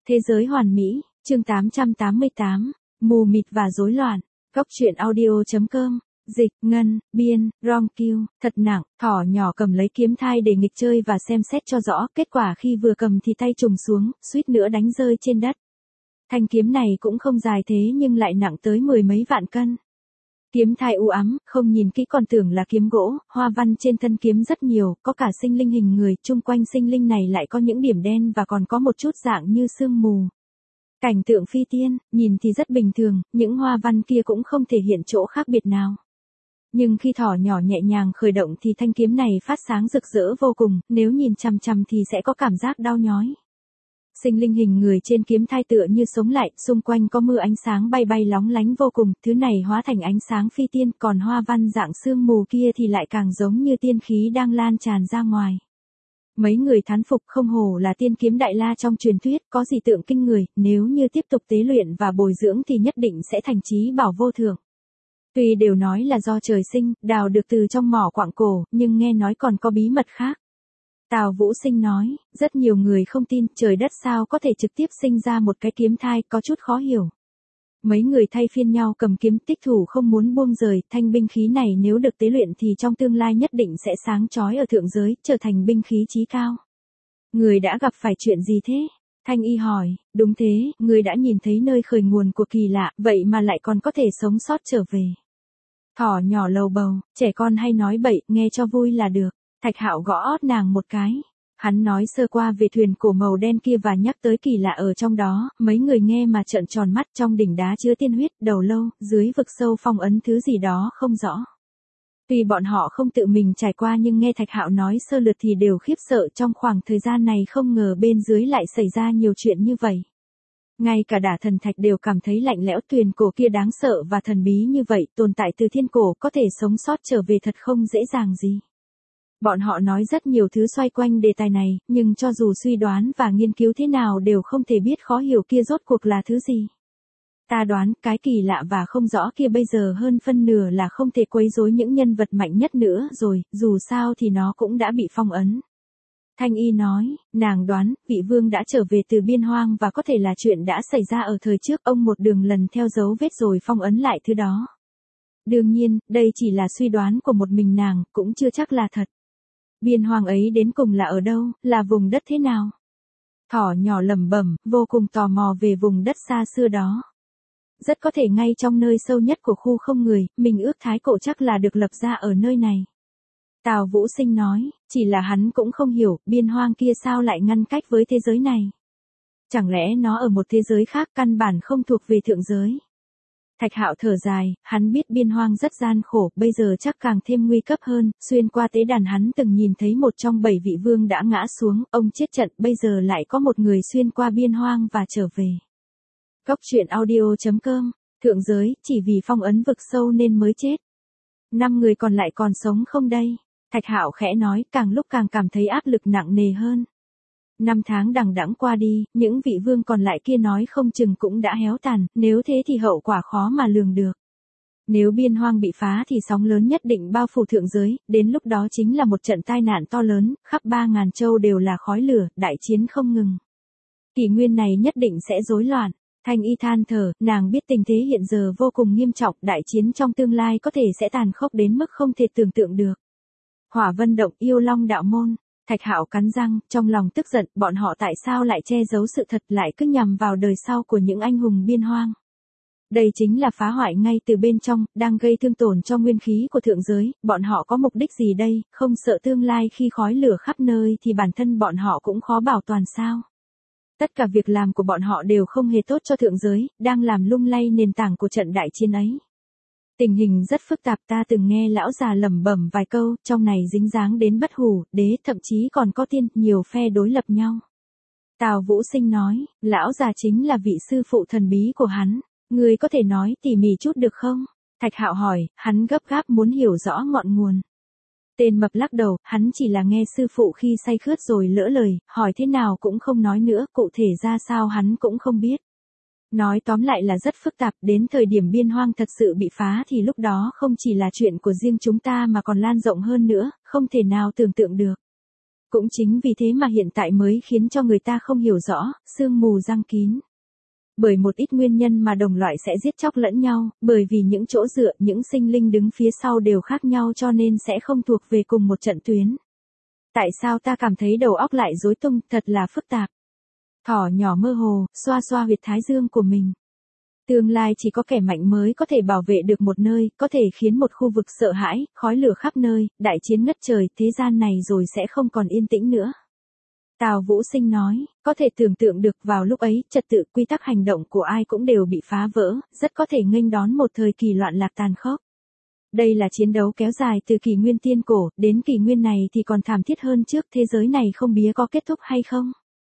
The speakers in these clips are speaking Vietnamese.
Thế giới hoàn mỹ, chương 888, mù mịt và rối loạn. Góc truyện audio.com. Dịch, Ngân, Biên, Ron Q, thật nặng, thỏ nhỏ cầm lấy kiếm thai để nghịch chơi và xem xét cho rõ, kết quả khi vừa cầm thì tay trùng xuống, suýt nữa đánh rơi trên đất. Thanh kiếm này cũng không dài thế nhưng lại nặng tới 10 mấy vạn cân. Kiếm thai u ám, không nhìn kỹ còn tưởng là kiếm gỗ, hoa văn trên thân kiếm rất nhiều, có cả sinh linh hình người, chung quanh sinh linh này lại có những điểm đen và còn có một chút dạng như sương mù. Cảnh tượng phi tiên, nhìn thì rất bình thường, những hoa văn kia cũng không thể hiện chỗ khác biệt nào. Nhưng khi thỏ nhỏ nhẹ nhàng khởi động thì thanh kiếm này phát sáng rực rỡ vô cùng, nếu nhìn chằm chằm thì sẽ có cảm giác đau nhói. Sinh linh hình người trên kiếm thai tựa như sống lại, xung quanh có mưa ánh sáng bay bay lóng lánh vô cùng, thứ này hóa thành ánh sáng phi tiên, còn hoa văn dạng sương mù kia thì lại càng giống như tiên khí đang lan tràn ra ngoài. Mấy người thán phục, không hổ là tiên kiếm đại la trong truyền thuyết, có gì tượng kinh người, nếu như tiếp tục tế luyện và bồi dưỡng thì nhất định sẽ thành chí bảo vô thượng. Tuy đều nói là do trời sinh, đào được từ trong mỏ quặng cổ, nhưng nghe nói còn có bí mật khác. Tào Vũ Sinh nói, rất nhiều người không tin, trời đất sao có thể trực tiếp sinh ra một cái kiếm thai, có chút khó hiểu. Mấy người thay phiên nhau cầm kiếm, tích thủ không muốn buông rời, thanh binh khí này nếu được tế luyện thì trong tương lai nhất định sẽ sáng chói ở thượng giới, trở thành binh khí chí cao. Người đã gặp phải chuyện gì thế? Thanh Y hỏi, đúng thế, người đã nhìn thấy nơi khởi nguồn của kỳ lạ, vậy mà lại còn có thể sống sót trở về. Thỏ nhỏ lầu bầu, trẻ con hay nói bậy, nghe cho vui là được. Thạch Hạo gõ ót nàng một cái. Hắn nói sơ qua về thuyền cổ màu đen kia và nhắc tới kỳ lạ ở trong đó, mấy người nghe mà trợn tròn mắt, trong đỉnh đá chứa tiên huyết, đầu lâu, dưới vực sâu phong ấn thứ gì đó không rõ. Tuy bọn họ không tự mình trải qua nhưng nghe Thạch Hạo nói sơ lược thì đều khiếp sợ, trong khoảng thời gian này không ngờ bên dưới lại xảy ra nhiều chuyện như vậy. Ngay cả Đả Thần Thạch đều cảm thấy lạnh lẽo, thuyền cổ kia đáng sợ và thần bí như vậy, tồn tại từ thiên cổ, có thể sống sót trở về thật không dễ dàng gì. Bọn họ nói rất nhiều thứ xoay quanh đề tài này, nhưng cho dù suy đoán và nghiên cứu thế nào đều không thể biết khó hiểu kia rốt cuộc là thứ gì. Ta đoán, cái kỳ lạ và không rõ kia bây giờ hơn phân nửa là không thể quấy rối những nhân vật mạnh nhất nữa rồi, dù sao thì nó cũng đã bị phong ấn. Thanh Y nói, nàng đoán, vị vương đã trở về từ biên hoang và có thể là chuyện đã xảy ra ở thời trước, ông một đường lần theo dấu vết rồi phong ấn lại thứ đó. Đương nhiên, đây chỉ là suy đoán của một mình nàng, cũng chưa chắc là thật. Biên hoang ấy đến cùng là ở đâu, là vùng đất thế nào? Thỏ nhỏ lẩm bẩm, vô cùng tò mò về vùng đất xa xưa đó. Rất có thể ngay trong nơi sâu nhất của khu không người, mình ước thái cổ chắc là được lập ra ở nơi này. Tào Vũ Sinh nói, chỉ là hắn cũng không hiểu, biên hoang kia sao lại ngăn cách với thế giới này. Chẳng lẽ nó ở một thế giới khác căn bản không thuộc về thượng giới. Thạch Hạo thở dài, hắn biết biên hoang rất gian khổ, bây giờ chắc càng thêm nguy cấp hơn, xuyên qua tế đàn hắn từng nhìn thấy một trong 7 vị vương đã ngã xuống, ông chết trận, bây giờ lại có một người xuyên qua biên hoang và trở về. Góc truyện audio.com, thượng giới, chỉ vì phong ấn vực sâu nên mới chết. 5 người còn lại còn sống không đây? Thạch Hạo khẽ nói, càng lúc càng cảm thấy áp lực nặng nề hơn. 5 tháng đằng đẵng qua đi, những vị vương còn lại kia nói không chừng cũng đã héo tàn, nếu thế thì hậu quả khó mà lường được. Nếu biên hoang bị phá thì sóng lớn nhất định bao phủ thượng giới, đến lúc đó chính là một trận tai nạn to lớn, khắp 3.000 châu đều là khói lửa, đại chiến không ngừng. Kỷ nguyên này nhất định sẽ rối loạn. Thanh Y than thở, nàng biết tình thế hiện giờ vô cùng nghiêm trọng, đại chiến trong tương lai có thể sẽ tàn khốc đến mức không thể tưởng tượng được. Hỏa Vân Động, Yêu Long đạo môn. Thạch Hạo cắn răng, trong lòng tức giận, bọn họ tại sao lại che giấu sự thật, lại cứ nhằm vào đời sau của những anh hùng biên hoang. Đây chính là phá hoại ngay từ bên trong, đang gây thương tổn cho nguyên khí của thượng giới, bọn họ có mục đích gì đây, không sợ tương lai khi khói lửa khắp nơi thì bản thân bọn họ cũng khó bảo toàn sao. Tất cả việc làm của bọn họ đều không hề tốt cho thượng giới, đang làm lung lay nền tảng của trận đại chiến ấy. Tình hình rất phức tạp, ta từng nghe lão già lẩm bẩm vài câu, trong này dính dáng đến bất hủ, đế, thậm chí còn có tiên, nhiều phe đối lập nhau. Tào Vũ Sinh nói, lão già chính là vị sư phụ thần bí của hắn, người có thể nói tỉ mỉ chút được không? Thạch Hạo hỏi, hắn gấp gáp muốn hiểu rõ ngọn nguồn. Tên mập lắc đầu, hắn chỉ là nghe sư phụ khi say khướt rồi lỡ lời, hỏi thế nào cũng không nói nữa, cụ thể ra sao hắn cũng không biết. Nói tóm lại là rất phức tạp, đến thời điểm biên hoang thật sự bị phá thì lúc đó không chỉ là chuyện của riêng chúng ta mà còn lan rộng hơn nữa, không thể nào tưởng tượng được. Cũng chính vì thế mà hiện tại mới khiến cho người ta không hiểu rõ, sương mù giăng kín. Bởi một ít nguyên nhân mà đồng loại sẽ giết chóc lẫn nhau, bởi vì những chỗ dựa, những sinh linh đứng phía sau đều khác nhau cho nên sẽ không thuộc về cùng một trận tuyến. Tại sao ta cảm thấy đầu óc lại rối tung, thật là phức tạp. Thỏ nhỏ mơ hồ, xoa xoa huyệt thái dương của mình. Tương lai chỉ có kẻ mạnh mới có thể bảo vệ được một nơi, có thể khiến một khu vực sợ hãi, khói lửa khắp nơi, đại chiến ngất trời, thế gian này rồi sẽ không còn yên tĩnh nữa. Tào Vũ Sinh nói, có thể tưởng tượng được vào lúc ấy, trật tự quy tắc hành động của ai cũng đều bị phá vỡ, rất có thể nghênh đón một thời kỳ loạn lạc tàn khốc. Đây là chiến đấu kéo dài từ kỷ nguyên tiên cổ, đến kỷ nguyên này thì còn thảm thiết hơn trước, thế giới này không biết có kết thúc hay không.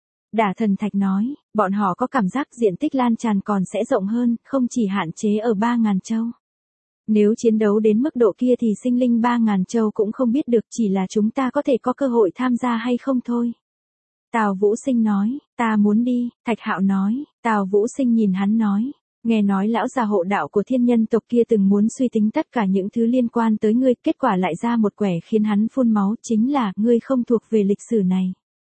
Đả Thần Thạch nói, bọn họ có cảm giác diện tích lan tràn còn sẽ rộng hơn, không chỉ hạn chế ở 3.000 châu. Nếu chiến đấu đến mức độ kia thì sinh linh 3.000 châu cũng không biết được, chỉ là chúng ta có thể có cơ hội tham gia hay không thôi. Tào Vũ Sinh nói, ta muốn đi, Thạch Hạo nói, Tào Vũ Sinh nhìn hắn nói, nghe nói lão già hộ đạo của thiên nhân tộc kia từng muốn suy tính tất cả những thứ liên quan tới ngươi, kết quả lại ra một quẻ khiến hắn phun máu, chính là, ngươi không thuộc về lịch sử này.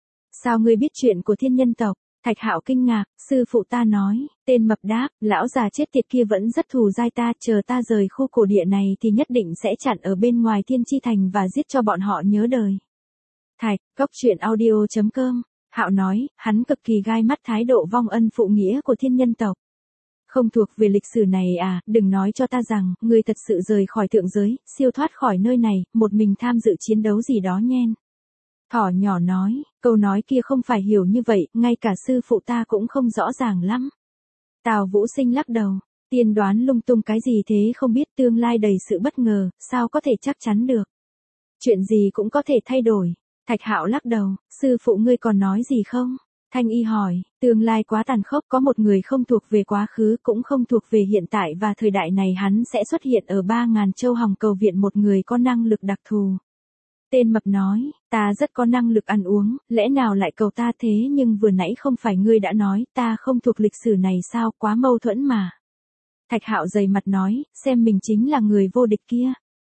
Sao ngươi biết chuyện của thiên nhân tộc? Thạch Hạo kinh ngạc, sư phụ ta nói, tên mập đáp, lão già chết tiệt kia vẫn rất thù dai ta, chờ ta rời khu cổ địa này thì nhất định sẽ chặn ở bên ngoài Thiên Chi Thành và giết cho bọn họ nhớ đời. Thạch, Cốc Truyện Audio.com, Hạo nói, hắn cực kỳ gai mắt thái độ vong ân phụ nghĩa của thiên nhân tộc. Không thuộc về lịch sử này à, đừng nói cho ta rằng, ngươi thật sự rời khỏi thượng giới, siêu thoát khỏi nơi này, một mình tham dự chiến đấu gì đó nhen. Thỏ nhỏ nói, câu nói kia không phải hiểu như vậy, ngay cả sư phụ ta cũng không rõ ràng lắm. Tào Vũ Sinh lắc đầu, tiên đoán lung tung cái gì thế không biết, tương lai đầy sự bất ngờ, sao có thể chắc chắn được. Chuyện gì cũng có thể thay đổi. Thạch Hạo lắc đầu, sư phụ ngươi còn nói gì không? Thanh Y hỏi, tương lai quá tàn khốc, có một người không thuộc về quá khứ cũng không thuộc về hiện tại và thời đại này hắn sẽ xuất hiện ở 3.000 châu hòng cầu viện một người có năng lực đặc thù. Tên mập nói, ta rất có năng lực ăn uống, lẽ nào lại cầu ta thế, nhưng vừa nãy không phải ngươi đã nói ta không thuộc lịch sử này sao, quá mâu thuẫn mà. Thạch Hạo dày mặt nói, xem mình chính là người vô địch kia.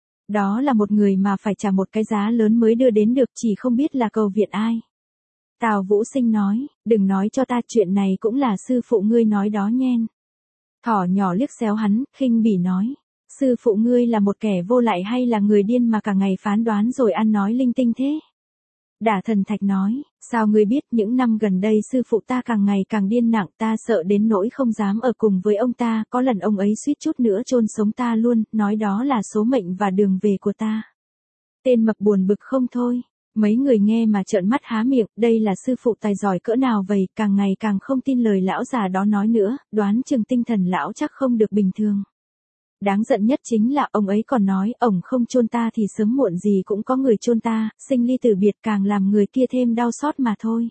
Đó là một người mà phải trả một cái giá lớn mới đưa đến được, chỉ không biết là cầu viện ai. Tào Vũ Sinh nói, đừng nói cho ta, chuyện này cũng là sư phụ ngươi nói đó nhen. Thỏ nhỏ liếc xéo hắn, khinh bỉ nói, sư phụ ngươi là một kẻ vô lại hay là người điên mà cả ngày phán đoán rồi ăn nói linh tinh thế? Đả Thần Thạch nói, sao ngươi biết, những năm gần đây sư phụ ta càng ngày càng điên nặng, ta sợ đến nỗi không dám ở cùng với ông ta, có lần ông ấy suýt chút nữa chôn sống ta luôn, nói đó là số mệnh và đường về của ta. Tên mập buồn bực không thôi, mấy người nghe mà trợn mắt há miệng, đây là sư phụ tài giỏi cỡ nào vậy, càng ngày càng không tin lời lão già đó nói nữa, đoán chừng tinh thần lão chắc không được bình thường. Đáng giận nhất chính là ông ấy còn nói, ổng không chôn ta thì sớm muộn gì cũng có người chôn ta, sinh ly tử biệt càng làm người kia thêm đau xót mà thôi.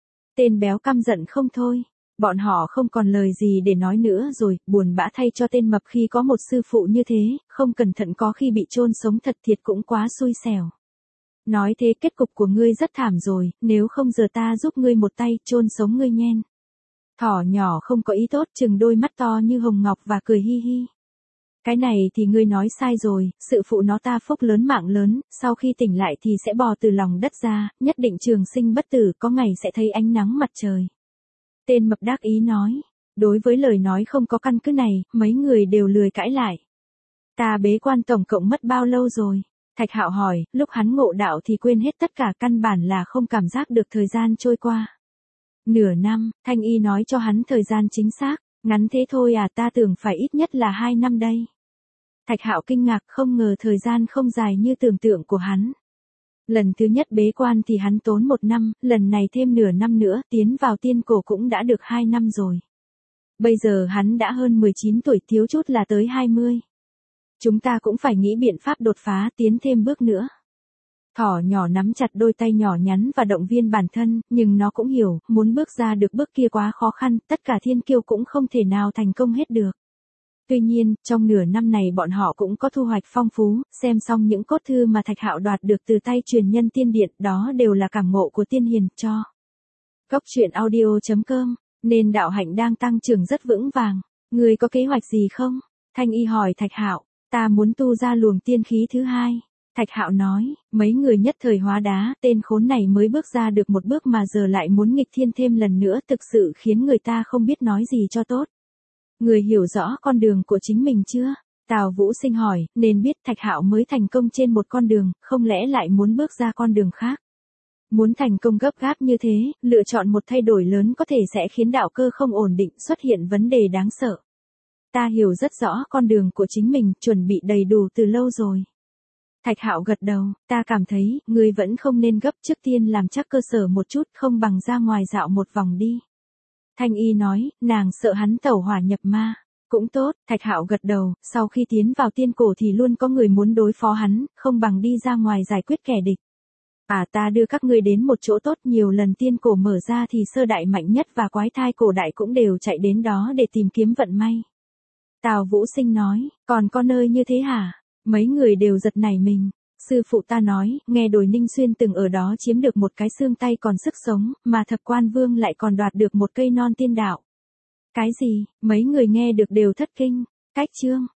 Tên béo căm giận không thôi, bọn họ không còn lời gì để nói nữa rồi, buồn bã thay cho tên mập khi có một sư phụ như thế, không cẩn thận có khi bị chôn sống thật thiệt cũng quá xui xẻo. Nói thế kết cục của ngươi rất thảm rồi, nếu không giờ ta giúp ngươi một tay, chôn sống ngươi nhen. Thỏ nhỏ không có ý tốt, chừng đôi mắt to như hồng ngọc và cười hi hi. Cái này thì ngươi nói sai rồi, sự phụ nó ta phúc lớn mạng lớn, sau khi tỉnh lại thì sẽ bò từ lòng đất ra, nhất định trường sinh bất tử, có ngày sẽ thấy ánh nắng mặt trời. Tên mập đắc ý nói, đối với lời nói không có căn cứ này, mấy người đều lười cãi lại. Ta bế quan tổng cộng mất bao lâu rồi? Thạch Hạo hỏi, lúc hắn ngộ đạo thì quên hết tất cả, căn bản là không cảm giác được thời gian trôi qua. Nửa năm, Thanh Y nói cho hắn thời gian chính xác, ngắn thế thôi à, ta tưởng phải ít nhất là 2 năm đây. Thạch Hạo kinh ngạc, không ngờ thời gian không dài như tưởng tượng của hắn. Lần thứ nhất bế quan thì hắn tốn 1 năm, lần này thêm nửa năm nữa, tiến vào tiên cổ cũng đã được 2 năm rồi. Bây giờ hắn đã hơn 19 tuổi, thiếu chút là tới 20. Chúng ta cũng phải nghĩ biện pháp đột phá, tiến thêm bước nữa. Thỏ nhỏ nắm chặt đôi tay nhỏ nhắn và động viên bản thân, nhưng nó cũng hiểu, muốn bước ra được bước kia quá khó khăn, tất cả thiên kiêu cũng không thể nào thành công hết được. Tuy nhiên, trong nửa năm này bọn họ cũng có thu hoạch phong phú, xem xong những cốt thư mà Thạch Hạo đoạt được từ tay truyền nhân tiên điện, đó đều là cảm ngộ của tiên hiền cho. Cốc Truyện Audio.com, nên đạo hạnh đang tăng trưởng rất vững vàng. Người có kế hoạch gì không? Thanh Y hỏi Thạch Hạo, ta muốn tu ra luồng tiên khí thứ 2. Thạch Hạo nói, mấy người nhất thời hóa đá, tên khốn này mới bước ra được một bước mà giờ lại muốn nghịch thiên thêm lần nữa, thực sự khiến người ta không biết nói gì cho tốt. Người hiểu rõ con đường của chính mình chưa? Tào Vũ Sinh hỏi, nên biết Thạch Hạo mới thành công trên một con đường, không lẽ lại muốn bước ra con đường khác? Muốn thành công gấp gáp như thế, lựa chọn một thay đổi lớn có thể sẽ khiến đạo cơ không ổn định, xuất hiện vấn đề đáng sợ. Ta hiểu rất rõ con đường của chính mình, chuẩn bị đầy đủ từ lâu rồi. Thạch Hạo gật đầu, ta cảm thấy, ngươi vẫn không nên gấp, trước tiên làm chắc cơ sở một chút, không bằng ra ngoài dạo một vòng đi. Thanh Y nói, nàng sợ hắn tẩu hỏa nhập ma. Cũng tốt, Thạch Hạo gật đầu, sau khi tiến vào tiên cổ thì luôn có người muốn đối phó hắn, không bằng đi ra ngoài giải quyết kẻ địch. Ta đưa các ngươi đến một chỗ tốt, nhiều lần tiên cổ mở ra thì sơ đại mạnh nhất và quái thai cổ đại cũng đều chạy đến đó để tìm kiếm vận may. Tào Vũ Sinh nói, còn có nơi như thế hả? Mấy người đều giật nảy mình. Sư phụ ta nói, nghe đồn Ninh Xuyên từng ở đó chiếm được một cái xương tay còn sức sống, mà Thập Quan Vương lại còn đoạt được một cây non tiên đạo. Cái gì? Mấy người nghe được đều thất kinh. Cách chương